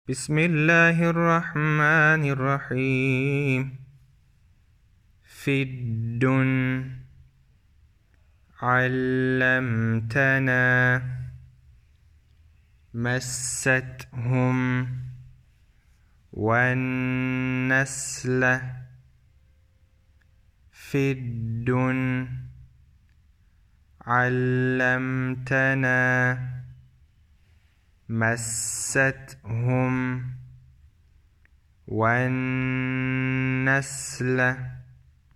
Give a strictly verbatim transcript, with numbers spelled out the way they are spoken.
بسم الله الرحمن الرحيم. فد علمتنا مستهم والنسل فد علمتنا مستهم والنسل